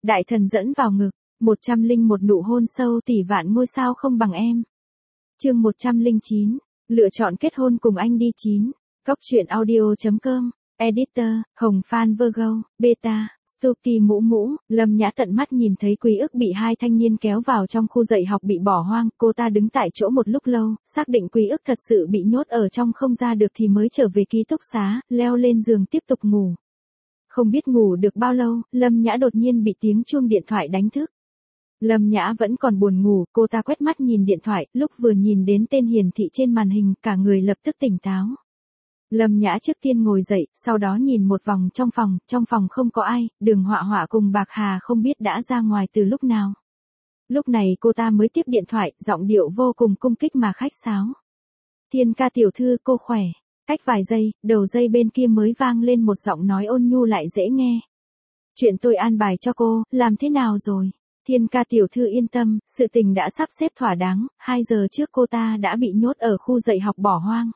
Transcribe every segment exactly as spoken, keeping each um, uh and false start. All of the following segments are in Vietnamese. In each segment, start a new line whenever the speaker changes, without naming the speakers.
Đại thần dẫn vào ngực, một trăm linh một nụ hôn sâu tỷ vạn ngôi sao không bằng em. Chương một trăm lẻ chín, lựa chọn kết hôn cùng anh đi chín. Góc truyện audio chấm com, Editor, Hồng Phan Virgo, Beta, Stucky mũ mũ, Lâm Nhã tận mắt nhìn thấy Quý Ức bị hai thanh niên kéo vào trong khu dạy học bị bỏ hoang, cô ta đứng tại chỗ một lúc lâu, xác định Quý Ức thật sự bị nhốt ở trong không ra được thì mới trở về ký túc xá, leo lên giường tiếp tục ngủ. Không biết ngủ được bao lâu, Lâm Nhã đột nhiên bị tiếng chuông điện thoại đánh thức. Lâm Nhã vẫn còn buồn ngủ, cô ta quét mắt nhìn điện thoại, lúc vừa nhìn đến tên hiển thị trên màn hình, cả người lập tức tỉnh táo. Lâm Nhã trước tiên ngồi dậy, sau đó nhìn một vòng trong phòng, trong phòng không có ai, Đường Họa Họa cùng Bạc Hà không biết đã ra ngoài từ lúc nào. Lúc này cô ta mới tiếp điện thoại, giọng điệu vô cùng cung kích mà khách sáo. Thiên Ca tiểu thư, cô khỏe. Cách vài giây, đầu dây bên kia mới vang lên một giọng nói ôn nhu lại dễ nghe. Chuyện tôi an bài cho cô, làm thế nào rồi? Thiên Ca tiểu thư yên tâm, sự tình đã sắp xếp thỏa đáng, hai giờ trước cô ta đã bị nhốt ở khu dạy học bỏ hoang.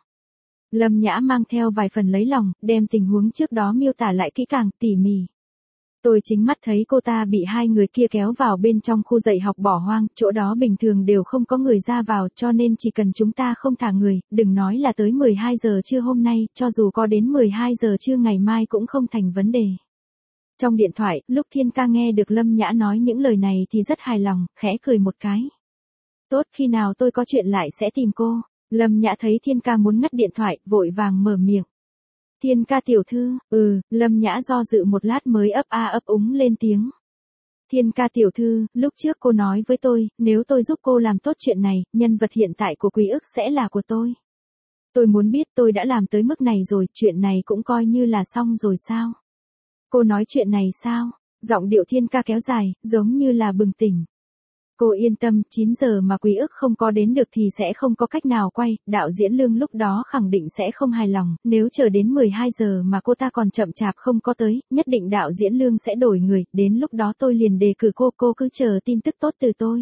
Lâm Nhã mang theo vài phần lấy lòng, đem tình huống trước đó miêu tả lại kỹ càng, tỉ mỉ. Tôi chính mắt thấy cô ta bị hai người kia kéo vào bên trong khu dạy học bỏ hoang, chỗ đó bình thường đều không có người ra vào, cho nên chỉ cần chúng ta không thả người, đừng nói là tới mười hai giờ trưa hôm nay, cho dù có đến mười hai giờ trưa ngày mai cũng không thành vấn đề. Trong điện thoại, lúc Thiên Ca nghe được Lâm Nhã nói những lời này thì rất hài lòng, khẽ cười một cái. Tốt, khi nào tôi có chuyện lại sẽ tìm cô. Lâm Nhã thấy Thiên Ca muốn ngắt điện thoại, vội vàng mở miệng. Thiên Ca tiểu thư, ừ, Lâm Nhã do dự một lát mới ấp a ấp úng lên tiếng. Thiên Ca tiểu thư, lúc trước cô nói với tôi, nếu tôi giúp cô làm tốt chuyện này, nhân vật hiện tại của Quý Ức sẽ là của tôi. Tôi muốn biết tôi đã làm tới mức này rồi, chuyện này cũng coi như là xong rồi sao? Cô nói chuyện này sao? Giọng điệu Thiên Ca kéo dài, giống như là bừng tỉnh. Cô yên tâm, chín giờ mà Quý Ức không có đến được thì sẽ không có cách nào quay, đạo diễn Lương lúc đó khẳng định sẽ không hài lòng, nếu chờ đến mười hai giờ mà cô ta còn chậm chạp không có tới, nhất định đạo diễn Lương sẽ đổi người, đến lúc đó tôi liền đề cử cô, cô cứ chờ tin tức tốt từ tôi.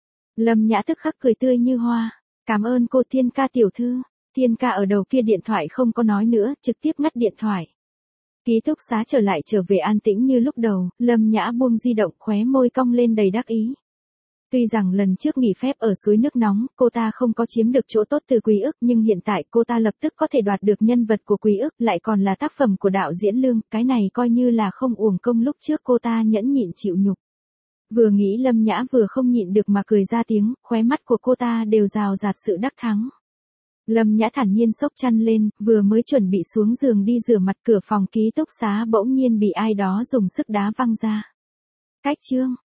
Lâm Nhã tức khắc cười tươi như hoa, cảm ơn cô Thiên Ca tiểu thư. Thiên Ca ở đầu kia điện thoại không có nói nữa, trực tiếp ngắt điện thoại. Ký túc xá trở lại trở về an tĩnh như lúc đầu, Lâm Nhã buông di động, khóe môi cong lên đầy đắc ý. Tuy rằng lần trước nghỉ phép ở suối nước nóng, cô ta không có chiếm được chỗ tốt từ Quý Ức, nhưng hiện tại cô ta lập tức có thể đoạt được nhân vật của Quý Ức, lại còn là tác phẩm của đạo diễn Lương, cái này coi như là không uổng công lúc trước cô ta nhẫn nhịn chịu nhục. Vừa nghĩ Lâm Nhã vừa không nhịn được mà cười ra tiếng, khóe mắt của cô ta đều rào rạt sự đắc thắng. Lâm Nhã thản nhiên xốc chăn lên, vừa mới chuẩn bị xuống giường đi rửa mặt, cửa phòng ký túc xá bỗng nhiên bị ai đó dùng sức đá văng ra. Cách chương